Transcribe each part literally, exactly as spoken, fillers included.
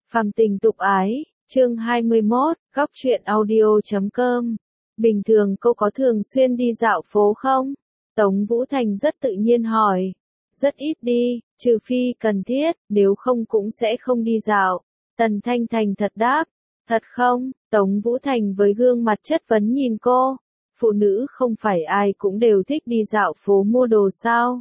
Phàm tình tục ái, chương hai mươi mốt, góc truyện audio chấm com. Bình thường cô có thường xuyên đi dạo phố không? Tống Vũ Thành rất tự nhiên hỏi. Rất ít đi, trừ phi cần thiết, nếu không cũng sẽ không đi dạo. Tần Thanh thành thật đáp. Thật không? Tống Vũ Thành với gương mặt chất vấn nhìn cô. Phụ nữ không phải ai cũng đều thích đi dạo phố mua đồ sao?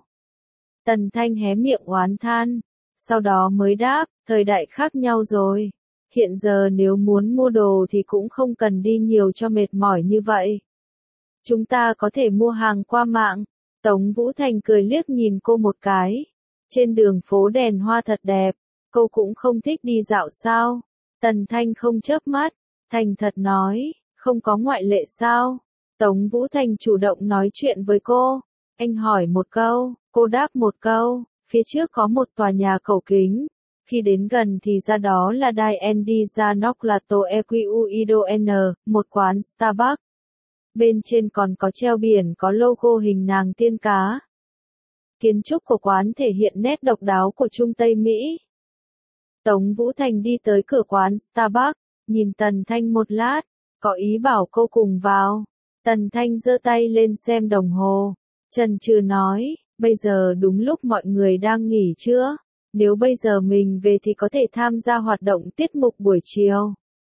Tần Thanh hé miệng oán than. Sau đó mới đáp, thời đại khác nhau rồi. Hiện giờ nếu muốn mua đồ thì cũng không cần đi nhiều cho mệt mỏi như vậy. Chúng ta có thể mua hàng qua mạng. Tống Vũ Thành cười liếc nhìn cô một cái. Trên đường phố đèn hoa thật đẹp, cô cũng không thích đi dạo sao? Tần Thanh không chớp mắt, thành thật nói, không có ngoại lệ sao? Tống Vũ Thành chủ động nói chuyện với cô. Anh hỏi một câu, cô đáp một câu. Phía trước có một tòa nhà cổ kính. Khi đến gần thì ra đó là Dai Endi ra Noclato Equiuidon, một quán Starbucks. Bên trên còn có treo biển có logo hình nàng tiên cá. Kiến trúc của quán thể hiện nét độc đáo của Trung Tây Mỹ. Tống Vũ Thành đi tới cửa quán Starbucks, nhìn Tần Thanh một lát, có ý bảo cô cùng vào. Tần Thanh giơ tay lên xem đồng hồ, chần chừ nói, bây giờ đúng lúc mọi người đang nghỉ trưa, nếu bây giờ mình về thì có thể tham gia hoạt động tiết mục buổi chiều.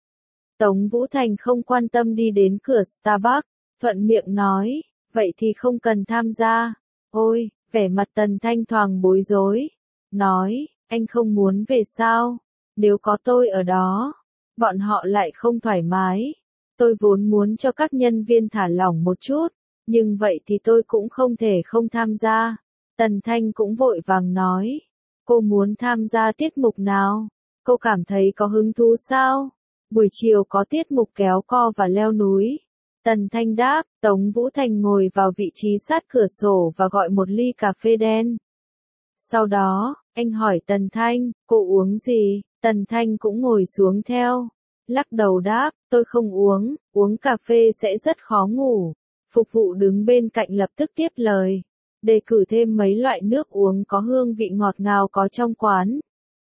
Tống Vũ Thành không quan tâm đi đến cửa Starbucks, thuận miệng nói, vậy thì không cần tham gia. Ôi, vẻ mặt Tần Thanh thoáng bối rối, nói, anh không muốn về sao? Nếu có tôi ở đó, bọn họ lại không thoải mái. Tôi vốn muốn cho các nhân viên thả lỏng một chút, nhưng vậy thì tôi cũng không thể không tham gia. Tần Thanh cũng vội vàng nói, cô muốn tham gia tiết mục nào? Cô cảm thấy có hứng thú sao? Buổi chiều có tiết mục kéo co và leo núi. Tần Thanh đáp. Tống Vũ Thành ngồi vào vị trí sát cửa sổ và gọi một ly cà phê đen. Sau đó, anh hỏi Tần Thanh, cô uống gì? Tần Thanh cũng ngồi xuống theo. Lắc đầu đáp, tôi không uống, uống cà phê sẽ rất khó ngủ. Phục vụ đứng bên cạnh lập tức tiếp lời. Đề cử thêm mấy loại nước uống có hương vị ngọt ngào có trong quán.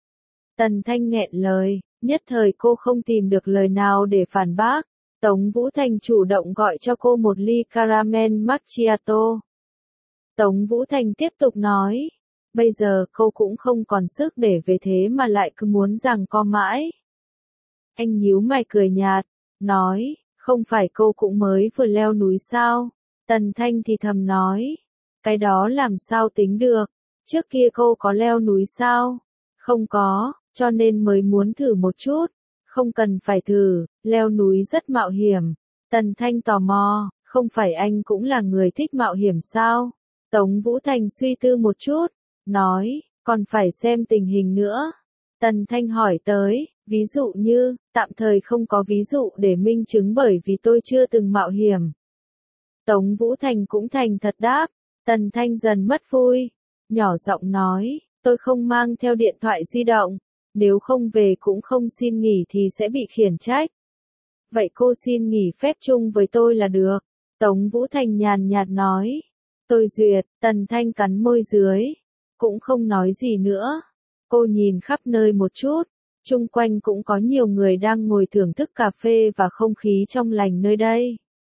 Tần Thanh nghẹn lời, nhất thời cô không tìm được lời nào để phản bác. Tống Vũ Thành chủ động gọi cho cô một ly caramel macchiato. Tống Vũ Thành tiếp tục nói, bây giờ cô cũng không còn sức để về thế mà lại cứ muốn giằng co mãi. Anh nhíu mày cười nhạt, nói, không phải cô cũng mới vừa leo núi sao? Tần Thanh thì thầm nói, cái đó làm sao tính được, trước kia cô có leo núi sao? Không có, cho nên mới muốn thử một chút. Không cần phải thử, leo núi rất mạo hiểm. Tần Thanh tò mò, không phải anh cũng là người thích mạo hiểm sao? Tống Vũ Thành suy tư một chút, nói, còn phải xem tình hình nữa. Tần Thanh hỏi tới, ví dụ như, tạm thời không có ví dụ để minh chứng bởi vì tôi chưa từng mạo hiểm. Tống Vũ Thành cũng thành thật đáp. Tần Thanh dần mất vui, nhỏ giọng nói, tôi không mang theo điện thoại di động. Nếu không về cũng không xin nghỉ thì sẽ bị khiển trách. Vậy cô xin nghỉ phép chung với tôi là được. Tống Vũ Thành nhàn nhạt nói. Tôi duyệt. Tần Thanh cắn môi dưới, cũng không nói gì nữa. Cô nhìn khắp nơi một chút, chung quanh cũng có nhiều người đang ngồi thưởng thức cà phê và không khí trong lành nơi đây.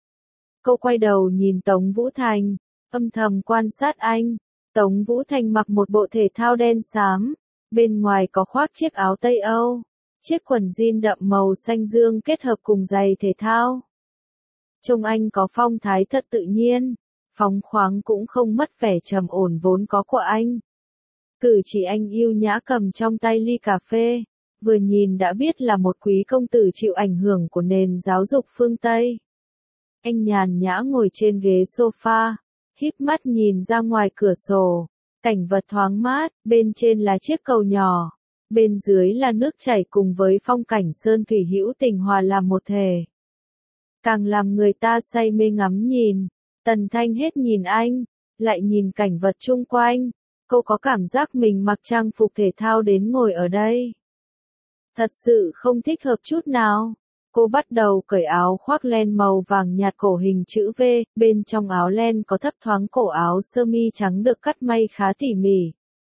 Cô quay đầu nhìn Tống Vũ Thành, âm thầm quan sát anh. Tống Vũ Thành mặc một bộ thể thao đen xám. Bên ngoài có khoác chiếc áo Tây Âu, chiếc quần jean đậm màu xanh dương kết hợp cùng giày thể thao. Trông anh có phong thái thật tự nhiên, phóng khoáng cũng không mất vẻ trầm ổn vốn có của anh. Cử chỉ anh yêu nhã cầm trong tay ly cà phê, vừa nhìn đã biết là một quý công tử chịu ảnh hưởng của nền giáo dục phương Tây. Anh nhàn nhã ngồi trên ghế sofa, híp mắt nhìn ra ngoài cửa sổ. Cảnh vật thoáng mát, bên trên là chiếc cầu nhỏ, bên dưới là nước chảy cùng với phong cảnh sơn thủy hữu tình hòa làm một thể. Càng làm người ta say mê ngắm nhìn. Tần Thanh hết nhìn anh, lại nhìn cảnh vật chung quanh. Cô có cảm giác mình mặc trang phục thể thao đến ngồi ở đây. Thật sự không thích hợp chút nào. Cô bắt đầu cởi áo khoác len màu vàng nhạt cổ hình chữ V, bên trong áo len có thấp thoáng cổ áo sơ mi trắng được cắt may khá tỉ mỉ.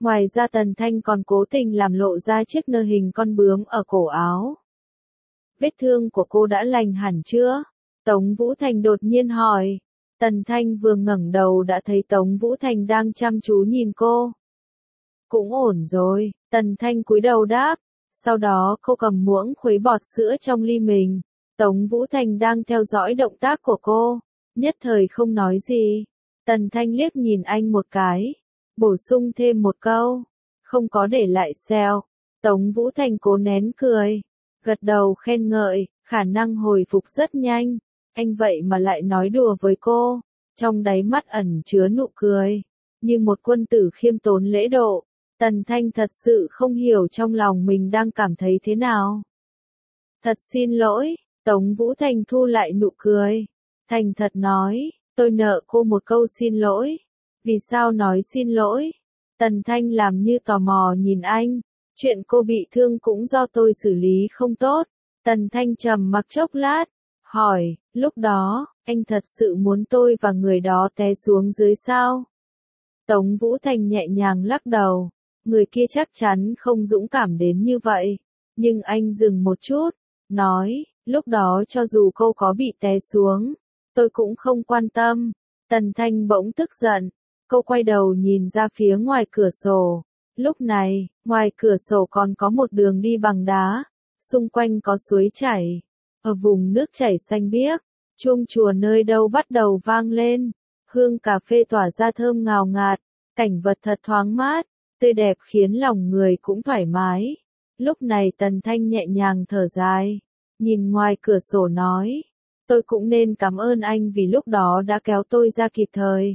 Ngoài ra Tần Thanh còn cố tình làm lộ ra chiếc nơ hình con bướm ở cổ áo. Vết thương của cô đã lành hẳn chưa? Tống Vũ Thành đột nhiên hỏi. Tần Thanh vừa ngẩng đầu đã thấy Tống Vũ Thành đang chăm chú nhìn cô. Cũng ổn rồi, Tần Thanh cúi đầu đáp. Sau đó cô cầm muỗng khuấy bọt sữa trong ly mình. Tống Vũ Thành đang theo dõi động tác của cô, nhất thời không nói gì. Tần Thanh liếc nhìn anh một cái, bổ sung thêm một câu, không có để lại sẹo. Tống Vũ Thành cố nén cười, gật đầu khen ngợi, khả năng hồi phục rất nhanh. Anh vậy mà lại nói đùa với cô, trong đáy mắt ẩn chứa nụ cười, như một quân tử khiêm tốn lễ độ. Tần Thanh thật sự không hiểu trong lòng mình đang cảm thấy thế nào. Thật xin lỗi, Tống Vũ Thành thu lại nụ cười. Thành thật nói, tôi nợ cô một câu xin lỗi. Vì sao nói xin lỗi? Tần Thanh làm như tò mò nhìn anh. Chuyện cô bị thương cũng do tôi xử lý không tốt. Tần Thanh trầm mặc chốc lát, hỏi, lúc đó, anh thật sự muốn tôi và người đó té xuống dưới sao? Tống Vũ Thành nhẹ nhàng lắc đầu. Người kia chắc chắn không dũng cảm đến như vậy. Nhưng anh dừng một chút, nói, lúc đó cho dù cô có bị té xuống, tôi cũng không quan tâm. Tần Thanh bỗng tức giận, cô quay đầu nhìn ra phía ngoài cửa sổ. Lúc này, ngoài cửa sổ còn có một đường đi bằng đá, xung quanh có suối chảy. Ở vùng nước chảy xanh biếc, chuông chùa nơi đâu bắt đầu vang lên, hương cà phê tỏa ra thơm ngào ngạt, cảnh vật thật thoáng mát, tươi đẹp khiến lòng người cũng thoải mái. Lúc này Tần Thanh nhẹ nhàng thở dài, nhìn ngoài cửa sổ nói, tôi cũng nên cảm ơn anh vì lúc đó đã kéo tôi ra kịp thời.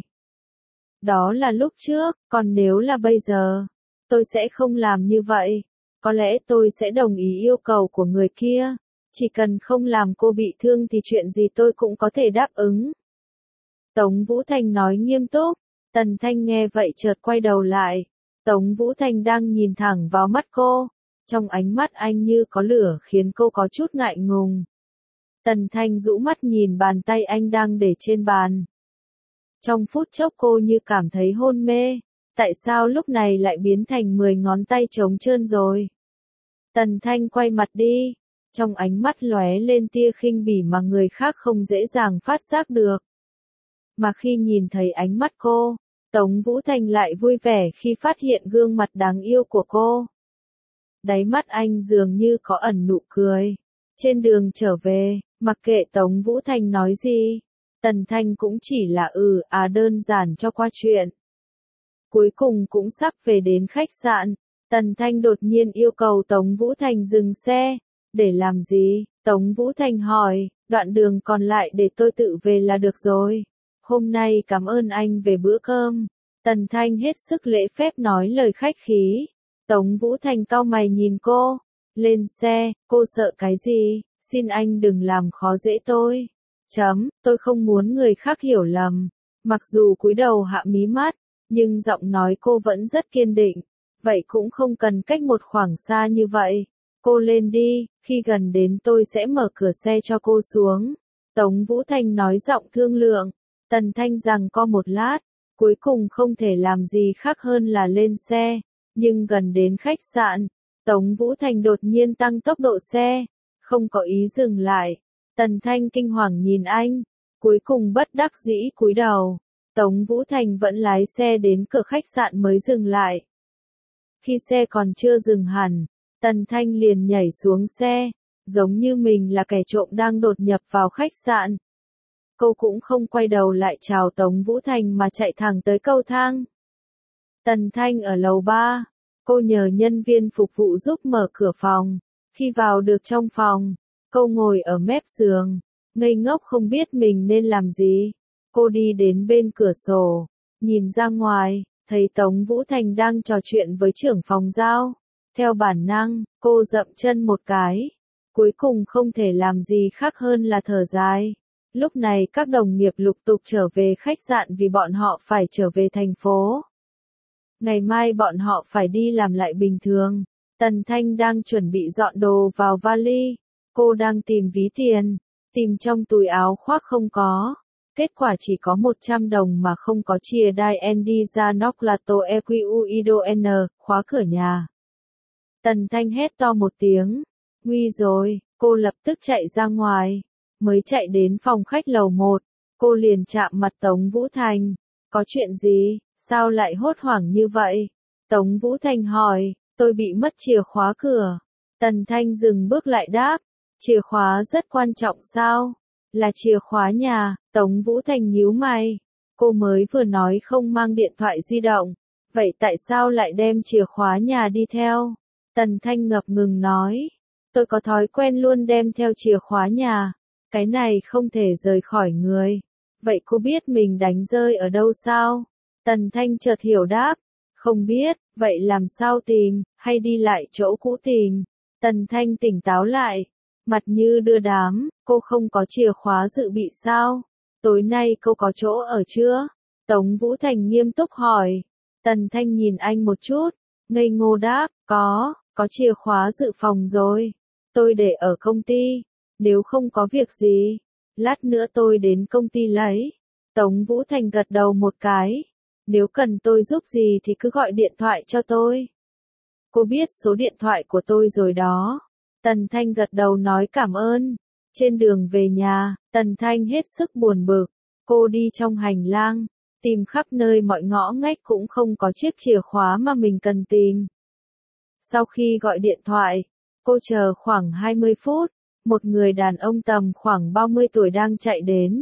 Đó là lúc trước, còn nếu là bây giờ, tôi sẽ không làm như vậy. Có lẽ tôi sẽ đồng ý yêu cầu của người kia, chỉ cần không làm cô bị thương thì chuyện gì tôi cũng có thể đáp ứng. Tống Vũ Thành nói nghiêm túc. Tần Thanh nghe vậy chợt quay đầu lại. Tống Vũ Thành đang nhìn thẳng vào mắt cô. Trong ánh mắt anh như có lửa khiến cô có chút ngại ngùng. Tần Thanh rũ mắt nhìn bàn tay anh đang để trên bàn. Trong phút chốc cô như cảm thấy hôn mê. Tại sao lúc này lại biến thành mười ngón tay trống trơn rồi? Tần Thanh quay mặt đi. Trong ánh mắt lóe lên tia khinh bỉ mà người khác không dễ dàng phát giác được. Mà khi nhìn thấy ánh mắt cô, Tống Vũ Thành lại vui vẻ khi phát hiện gương mặt đáng yêu của cô. Đáy mắt anh dường như có ẩn nụ cười. Trên đường trở về, mặc kệ Tống Vũ Thành nói gì, Tần Thanh cũng chỉ là ừ à đơn giản cho qua chuyện. Cuối cùng cũng sắp về đến khách sạn, Tần Thanh đột nhiên yêu cầu Tống Vũ Thành dừng xe. Để làm gì? Tống Vũ Thành hỏi, đoạn đường còn lại để tôi tự về là được rồi. Hôm nay cảm ơn anh về bữa cơm. Tần Thanh hết sức lễ phép nói lời khách khí. Tống Vũ Thành cau mày nhìn cô. Lên xe, cô sợ cái gì? Xin anh đừng làm khó dễ tôi. Chấm, tôi không muốn người khác hiểu lầm. Mặc dù cúi đầu hạ mí mắt, nhưng giọng nói cô vẫn rất kiên định. Vậy cũng không cần cách một khoảng xa như vậy. Cô lên đi, khi gần đến tôi sẽ mở cửa xe cho cô xuống. Tống Vũ Thành nói giọng thương lượng. Tần Thanh rằng co một lát, cuối cùng không thể làm gì khác hơn là lên xe. Nhưng gần đến khách sạn, Tống Vũ Thành đột nhiên tăng tốc độ xe, không có ý dừng lại. Tần Thanh kinh hoàng nhìn anh, cuối cùng bất đắc dĩ cúi đầu. Tống Vũ Thành vẫn lái xe đến cửa khách sạn mới dừng lại. Khi xe còn chưa dừng hẳn, Tần Thanh liền nhảy xuống xe, giống như mình là kẻ trộm đang đột nhập vào khách sạn. Cô cũng không quay đầu lại chào Tống Vũ Thành mà chạy thẳng tới cầu thang. Tần Thanh ở lầu ba, cô nhờ nhân viên phục vụ giúp mở cửa phòng. Khi vào được trong phòng, cô ngồi ở mép giường, ngây ngốc không biết mình nên làm gì. Cô đi đến bên cửa sổ, nhìn ra ngoài, thấy Tống Vũ Thành đang trò chuyện với trưởng phòng giao. Theo bản năng, cô dậm chân một cái. Cuối cùng không thể làm gì khác hơn là thở dài. Lúc này các đồng nghiệp lục tục trở về khách sạn vì bọn họ phải trở về thành phố. Ngày mai bọn họ phải đi làm lại bình thường. Tần Thanh đang chuẩn bị dọn đồ vào vali. Cô đang tìm ví tiền, tìm trong túi áo khoác không có. Kết quả chỉ có một trăm đồng mà không có chia đai Andy ra nóc lato e quy u ido n, khóa cửa nhà. Tần Thanh hét to một tiếng. Nguy rồi, cô lập tức chạy ra ngoài. Mới chạy đến phòng khách lầu một, cô liền chạm mặt Tống Vũ Thành. Có chuyện gì, sao lại hốt hoảng như vậy? Tống Vũ Thành hỏi, tôi bị mất chìa khóa cửa. Tần Thanh dừng bước lại đáp, chìa khóa rất quan trọng sao? Là chìa khóa nhà. Tống Vũ Thành nhíu mày. Cô mới vừa nói không mang điện thoại di động. Vậy tại sao lại đem chìa khóa nhà đi theo? Tần Thanh ngập ngừng nói. Tôi có thói quen luôn đem theo chìa khóa nhà. Cái này không thể rời khỏi người. Vậy cô biết mình đánh rơi ở đâu sao? Tần Thanh chợt hiểu đáp. Không biết, vậy làm sao tìm, hay đi lại chỗ cũ tìm? Tần Thanh tỉnh táo lại. Mặt như đưa đám, cô không có chìa khóa dự bị sao? Tối nay cô có chỗ ở chưa? Tống Vũ Thành nghiêm túc hỏi. Tần Thanh nhìn anh một chút, ngây ngô đáp, có, có chìa khóa dự phòng rồi. Tôi để ở công ty, nếu không có việc gì, lát nữa tôi đến công ty lấy. Tống Vũ Thành gật đầu một cái. Nếu cần tôi giúp gì thì cứ gọi điện thoại cho tôi. Cô biết số điện thoại của tôi rồi đó. Tần Thanh gật đầu nói cảm ơn. Trên đường về nhà, Tần Thanh hết sức buồn bực. Cô đi trong hành lang, tìm khắp nơi mọi ngõ ngách cũng không có chiếc chìa khóa mà mình cần tìm. Sau khi gọi điện thoại, cô chờ khoảng hai mươi phút, một người đàn ông tầm khoảng ba mươi tuổi đang chạy đến.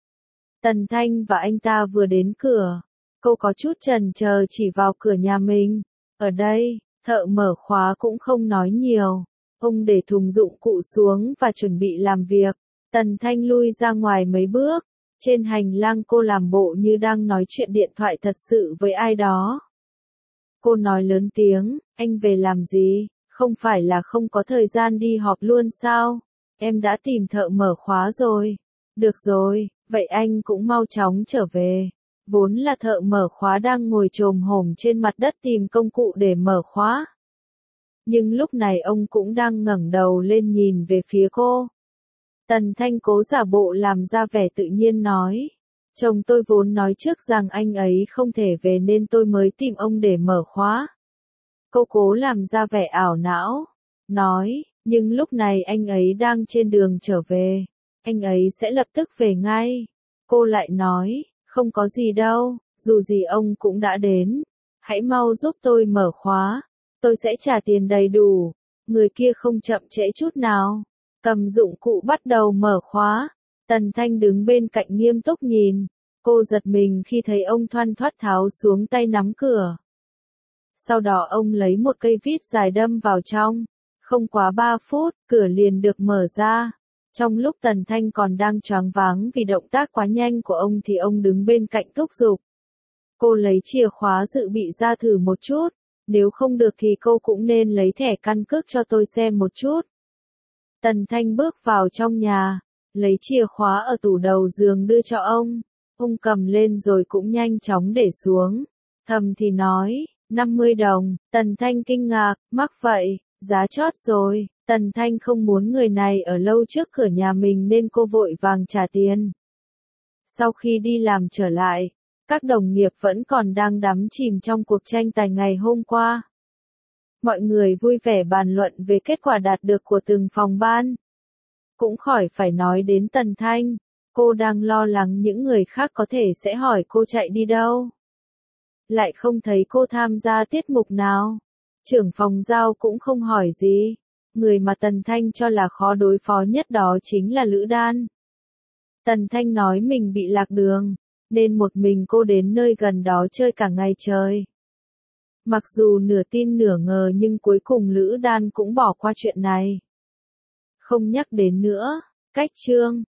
Tần Thanh và anh ta vừa đến cửa, cô có chút chần chờ chỉ vào cửa nhà mình. Ở đây, thợ mở khóa cũng không nói nhiều. Ông để thùng dụng cụ xuống và chuẩn bị làm việc. Tần Thanh lui ra ngoài mấy bước. Trên hành lang cô làm bộ như đang nói chuyện điện thoại thật sự với ai đó. Cô nói lớn tiếng, anh về làm gì? Không phải là không có thời gian đi họp luôn sao? Em đã tìm thợ mở khóa rồi. Được rồi, vậy anh cũng mau chóng trở về. Vốn là thợ mở khóa đang ngồi chồm hổm trên mặt đất tìm công cụ để mở khóa. Nhưng lúc này ông cũng đang ngẩng đầu lên nhìn về phía cô. Tần Thanh cố giả bộ làm ra vẻ tự nhiên nói. Chồng tôi vốn nói trước rằng anh ấy không thể về nên tôi mới tìm ông để mở khóa. Cô cố làm ra vẻ ảo não. Nói, nhưng lúc này anh ấy đang trên đường trở về. Anh ấy sẽ lập tức về ngay. Cô lại nói, không có gì đâu, dù gì ông cũng đã đến. Hãy mau giúp tôi mở khóa. Tôi sẽ trả tiền đầy đủ. Người kia không chậm trễ chút nào. Cầm dụng cụ bắt đầu mở khóa. Tần Thanh đứng bên cạnh nghiêm túc nhìn. Cô giật mình khi thấy ông thoăn thoắt tháo xuống tay nắm cửa. Sau đó ông lấy một cây vít dài đâm vào trong. Không quá ba phút, cửa liền được mở ra. Trong lúc Tần Thanh còn đang choáng váng vì động tác quá nhanh của ông thì ông đứng bên cạnh thúc giục. Cô lấy chìa khóa dự bị ra thử một chút. Nếu không được thì cô cũng nên lấy thẻ căn cước cho tôi xem một chút. Tần Thanh bước vào trong nhà, lấy chìa khóa ở tủ đầu giường đưa cho ông. Ông cầm lên rồi cũng nhanh chóng để xuống. Thầm thì nói, năm mươi đồng. Tần Thanh kinh ngạc, mắc vậy, giá chót rồi. Tần Thanh không muốn người này ở lâu trước cửa nhà mình nên cô vội vàng trả tiền. Sau khi đi làm trở lại, các đồng nghiệp vẫn còn đang đắm chìm trong cuộc tranh tài ngày hôm qua. Mọi người vui vẻ bàn luận về kết quả đạt được của từng phòng ban. Cũng khỏi phải nói đến Tần Thanh, cô đang lo lắng những người khác có thể sẽ hỏi cô chạy đi đâu. Lại không thấy cô tham gia tiết mục nào. Trưởng phòng giao cũng không hỏi gì. Người mà Tần Thanh cho là khó đối phó nhất đó chính là Lữ Đan. Tần Thanh nói mình bị lạc đường, nên một mình cô đến nơi gần đó chơi cả ngày trời. Mặc dù nửa tin nửa ngờ nhưng cuối cùng Lữ Đan cũng bỏ qua chuyện này. Không nhắc đến nữa. Cách chương